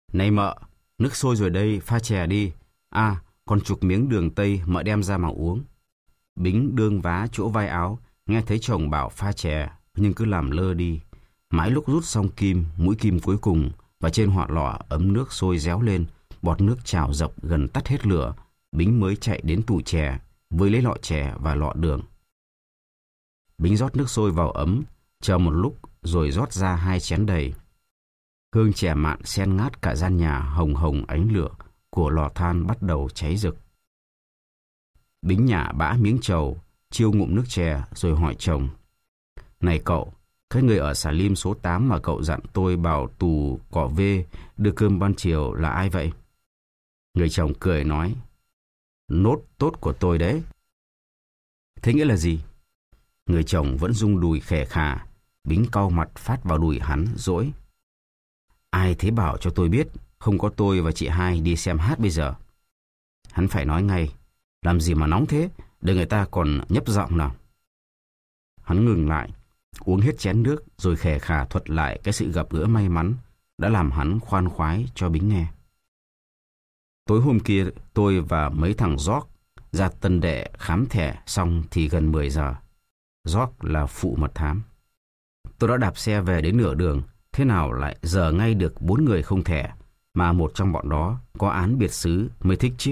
Này mợ, nước sôi rồi đây, pha chè đi. À, còn chục miếng đường tây mợ đem ra mà uống. Bính đương vá chỗ vai áo, nghe thấy chồng bảo pha chè, nhưng cứ làm lơ đi. Mãi lúc rút xong kim, mũi kim cuối cùng, và trên họa lọ ấm nước sôi réo lên, bọt nước trào dọc gần tắt hết lửa, Bính mới chạy đến tủ chè, với lấy lọ chè và lọ đường. Bính rót nước sôi vào ấm, chờ một lúc rồi rót ra 2 chén đầy. Hương chè mặn sen ngát cả gian nhà, hồng hồng ánh lửa của lò than bắt đầu cháy rực. Bính nhả bã miếng trầu, chiêu ngụm nước chè rồi hỏi chồng. Này cậu, cái người ở Xà Lim số 8 mà cậu dặn tôi bảo tù cỏ vê đưa cơm ban chiều là ai vậy? Người chồng cười nói, nốt tốt của tôi đấy. Thế nghĩa là gì? Người chồng vẫn rung đùi khè khà. Bính cau mặt phát vào đùi hắn, dỗi. Ai thế bảo cho tôi biết, không có tôi và chị hai đi xem hát bây giờ. Hắn phải nói ngay, làm gì mà nóng thế, để người ta còn nhấp giọng nào. Hắn ngừng lại, uống hết chén nước rồi khè khà thuật lại cái sự gặp gỡ may mắn đã làm hắn khoan khoái cho Bính nghe. Tối hôm kia tôi và mấy thằng Gióc ra Tân Đệ khám thẻ xong thì gần 10 giờ. Gióc là phụ mật thám. Tôi đã đạp xe về đến nửa đường, thế nào lại giờ ngay được 4 người không thẻ, mà một trong bọn đó có án biệt xứ mới thích chứ.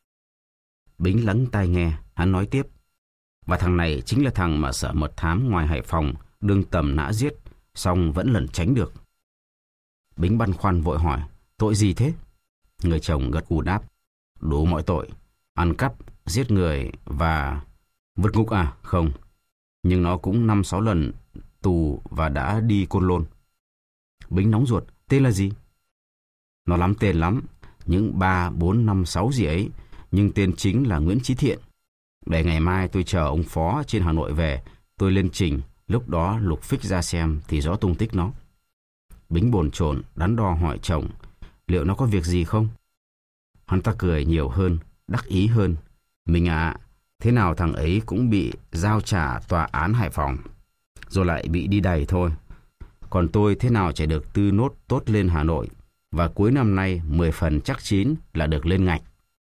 Bính lắng tai nghe, hắn nói tiếp. Và thằng này chính là thằng mà sở mật thám ngoài Hải Phòng đương tầm nã giết, xong vẫn lẩn tránh được. Bính băn khoăn vội hỏi, tội gì thế? Người chồng gật gù đáp, đủ mọi tội, ăn cắp, giết người và vượt ngục à? Không, nhưng nó cũng 5-6 lần tù và đã đi Côn Lôn. Bính nóng ruột, tên là gì? Nó lắm tên lắm, những 3, 4, 5, 6 gì ấy, nhưng tên chính là Nguyễn Chí Thiện. Để ngày mai tôi chờ ông phó trên Hà Nội về, tôi lên trình, lúc đó lục phích ra xem thì rõ tung tích nó. Bính bồn chồn đắn đo hỏi chồng, liệu nó có việc gì không? Hắn ta cười nhiều hơn, đắc ý hơn. Mình ạ, thế nào thằng ấy cũng bị giao trả tòa án Hải Phòng, rồi lại bị đi đày thôi. Còn tôi thế nào chỉ được tư nốt tốt lên Hà Nội, và cuối năm nay 10 phần chắc chín là được lên ngạch.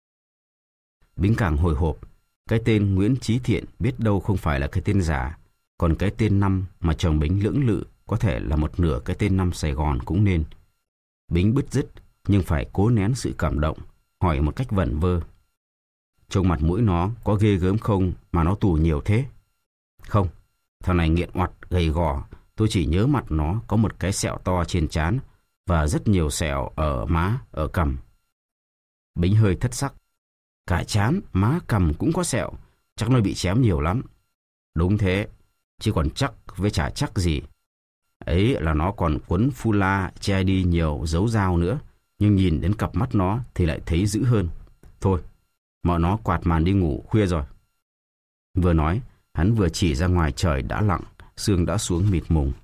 Bính càng hồi hộp, cái tên Nguyễn Chí Thiện biết đâu không phải là cái tên giả, còn cái tên năm mà chồng Bính lưỡng lự có thể là một nửa cái tên năm Sài Gòn cũng nên. Bính bứt rứt nhưng phải cố nén sự cảm động, hỏi một cách vẩn vơ. Trông mặt mũi nó có ghê gớm không mà nó tù nhiều thế? Không, thằng này nghiện oặt, gầy gò. Tôi chỉ nhớ mặt nó có một cái sẹo to trên trán và rất nhiều sẹo ở má, ở cằm. Bính hơi thất sắc. Cả trán, má, cằm cũng có sẹo, chắc nó bị chém nhiều lắm. Đúng thế, chứ còn chắc với chả chắc gì. Ấy là nó còn quấn phu la che đi nhiều dấu dao nữa, nhưng nhìn đến cặp mắt nó thì lại thấy dữ hơn. Thôi, mợ nó quạt màn đi ngủ, khuya rồi. Vừa nói, hắn vừa chỉ ra ngoài trời đã lặng, sương đã xuống mịt mùng.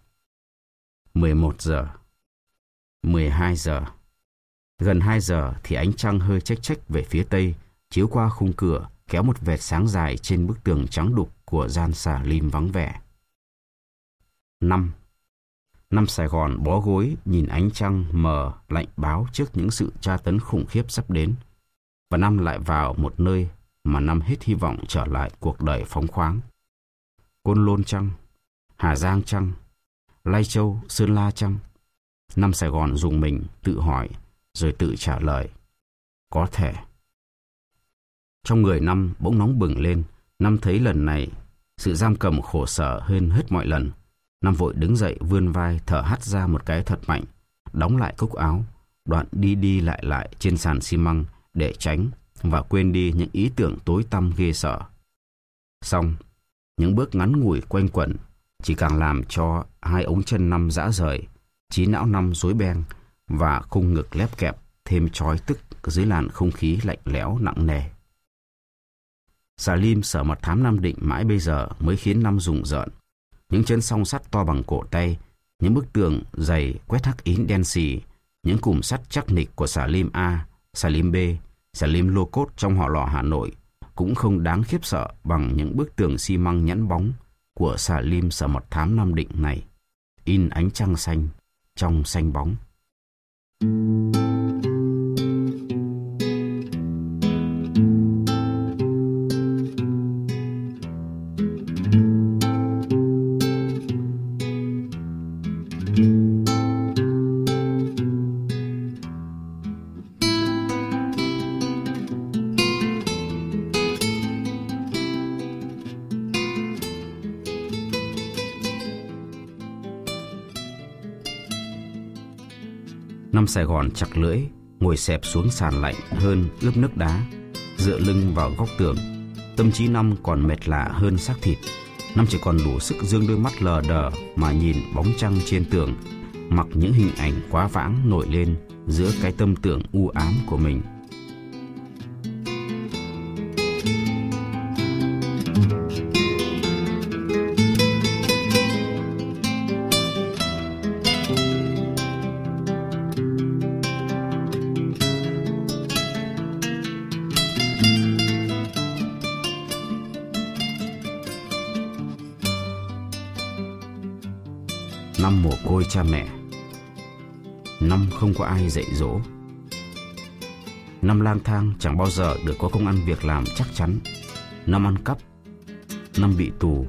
11 giờ, 12 giờ. Gần 2 giờ thì ánh trăng hơi chếch chếch về phía tây, chiếu qua khung cửa, kéo một vệt sáng dài trên bức tường trắng đục của gian Xà Lim vắng vẻ. 5. Sài Gòn bó gối nhìn ánh trăng mờ lạnh báo trước những sự tra tấn khủng khiếp sắp đến. Và năm lại vào một nơi mà năm hết hy vọng trở lại cuộc đời phóng khoáng. Côn Lôn chăng? Hà Giang chăng? Lai Châu, Sơn La chăng? Năm Sài Gòn dùng mình tự hỏi rồi tự trả lời. Có thể. Trong người năm bỗng nóng bừng lên. Năm thấy lần này sự giam cầm khổ sở hơn hết mọi lần. Năm vội đứng dậy vươn vai thở hắt ra một cái thật mạnh, đóng lại cúc áo, đoạn đi đi lại trên sàn xi măng để tránh và quên đi những ý tưởng tối tăm ghê sợ. Xong, những bước ngắn ngủi quanh quẩn chỉ càng làm cho hai ống chân năm rã rời, trí não năm rối beng và khung ngực lép kẹp thêm trói tức dưới làn không khí lạnh lẽo nặng nề. Xà Lim sở mật thám Nam Định mãi bây giờ mới khiến năm rùng rợn. Những chân song sắt to bằng cổ tay, những bức tường dày quét hắc ín đen xì, những cùm sắt chắc nịch của Xà Lim A, Xà Lim B, Xà Lim Lô Cốt trong họ lò Hà Nội cũng không đáng khiếp sợ bằng những bức tường xi măng nhẵn bóng của Xà Lim sở mật thám Nam Định này, in ánh trăng xanh trong xanh bóng. Năm Sài Gòn chặt lưỡi, ngồi xẹp xuống sàn lạnh hơn ướp nước đá, dựa lưng vào góc tường. Tâm trí Năm còn mệt lạ hơn xác thịt. Năm chỉ còn đủ sức dương đôi mắt lờ đờ mà nhìn bóng trăng trên tường, mặc những hình ảnh quá vãng nổi lên giữa cái tâm tưởng u ám của mình. Năm mồ côi cha mẹ. Năm không có ai dạy dỗ. Năm lang thang chẳng bao giờ được có công ăn việc làm chắc chắn. Năm ăn cắp. Năm bị tù.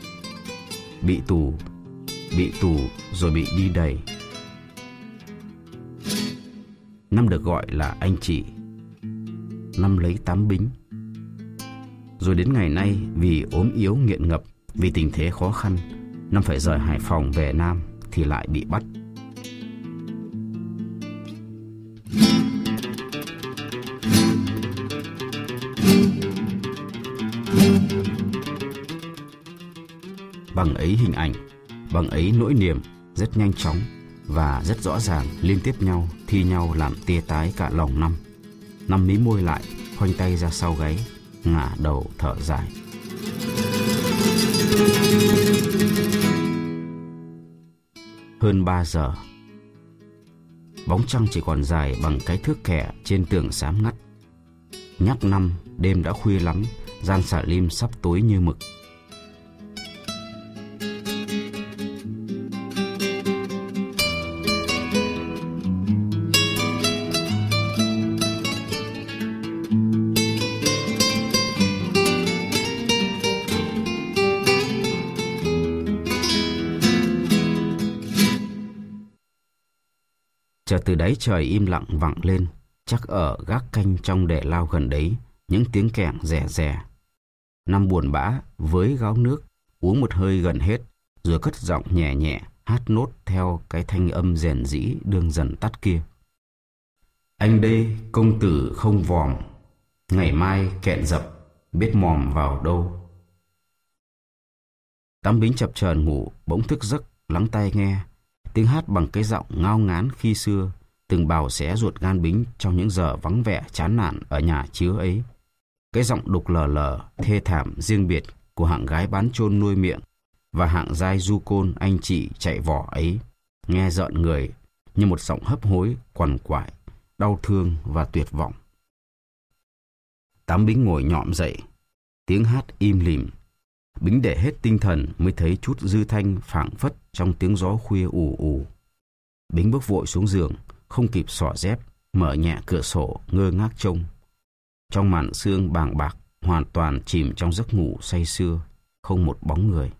Bị tù rồi bị đi đày. Năm được gọi là anh chị. Năm lấy 8 bính. Rồi đến ngày nay vì ốm yếu nghiện ngập, vì tình thế khó khăn, Năm phải rời Hải Phòng về Nam thì lại bị bắt. Bằng ấy hình ảnh, bằng ấy nỗi niềm rất nhanh chóng và rất rõ ràng liên tiếp nhau, thi nhau làm tia tái cả lòng Năm. Năm mí môi lại, khoanh tay ra sau gáy, ngả đầu thở dài. Hơn 3 giờ. Bóng trăng chỉ còn dài bằng cái thước kẻ trên tường xám ngắt. Nhắc Năm đêm đã khuya lắm, gian xà lim sắp tối như mực. Chợt từ đáy trời im lặng vẳng lên, chắc ở gác canh trong đè lao gần đấy, những tiếng kẻng rè rè. Năm buồn bã với gáo nước, uống một hơi gần hết, rồi cất giọng nhẹ nhẹ hát nốt theo cái thanh âm rền rĩ đương dần tắt kia. Anh đây công tử không vòm, ngày mai kẹn dập, biết mòm vào đâu. Tám bính chập chờn ngủ bỗng thức giấc, lắng tai nghe tiếng hát bằng cái giọng ngao ngán khi xưa từng bào xé ruột gan bính trong những giờ vắng vẻ chán nản ở nhà chứa ấy. Cái giọng đục lờ lờ thê thảm riêng biệt của hạng gái bán chôn nuôi miệng và hạng giai du côn anh chị chạy vỏ ấy, nghe rợn người như một giọng hấp hối quằn quại, đau thương và tuyệt vọng. Tám bính ngồi nhọm dậy, tiếng hát im lìm. Bính để hết tinh thần mới thấy chút dư thanh phảng phất trong tiếng gió khuya ù ù. Bính bước vội xuống giường, không kịp xỏ dép, mở nhẹ cửa sổ ngơ ngác trông. Trong màn sương bàng bạc, hoàn toàn chìm trong giấc ngủ say sưa, không một bóng người.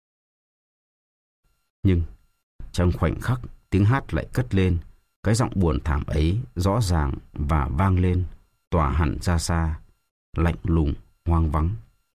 Nhưng trong khoảnh khắc tiếng hát lại cất lên, cái giọng buồn thảm ấy rõ ràng và vang lên, tỏa hẳn ra xa, lạnh lùng, hoang vắng.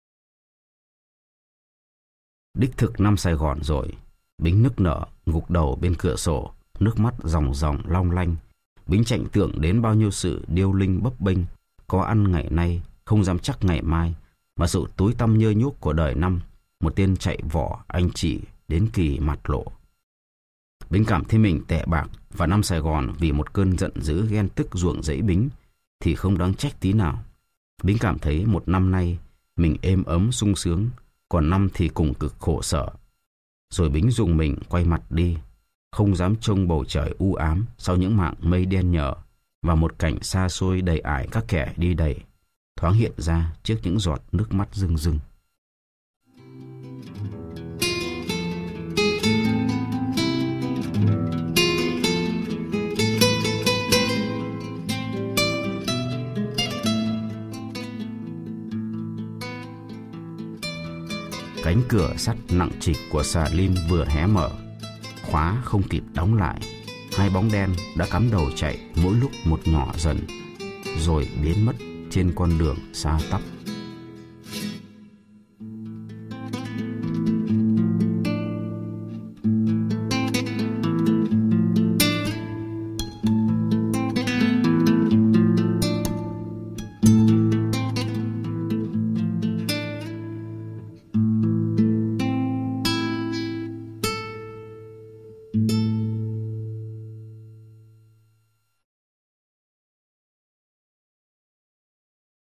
Đích thực Năm Sài Gòn rồi. Bính nức nở, gục đầu bên cửa sổ, nước mắt ròng ròng long lanh. Bính chạnh tượng đến bao nhiêu sự điêu linh bấp bênh, có ăn ngày nay, không dám chắc ngày mai, mà sự tối tăm nhơ nhuốc của đời Năm, một tên chạy vỏ anh chị đến kỳ mặt lộ. Bính cảm thấy mình tệ bạc, và Năm Sài Gòn vì một cơn giận dữ ghen tức ruộng rẫy Bính thì không đáng trách tí nào. Bính cảm thấy một năm nay mình êm ấm sung sướng, còn Năm thì cùng cực khổ sở. Rồi Bính dùng mình quay mặt đi, không dám trông bầu trời u ám sau những mảng mây đen nhở, và một cảnh xa xôi đầy ải các kẻ đi đầy thoáng hiện ra trước những giọt nước mắt rưng rưng. Cánh cửa sắt nặng trịch của xà lim vừa hé mở, khóa không kịp đóng lại. Hai bóng đen đã cắm đầu chạy mỗi lúc một nhỏ dần, rồi biến mất trên con đường xa tắp.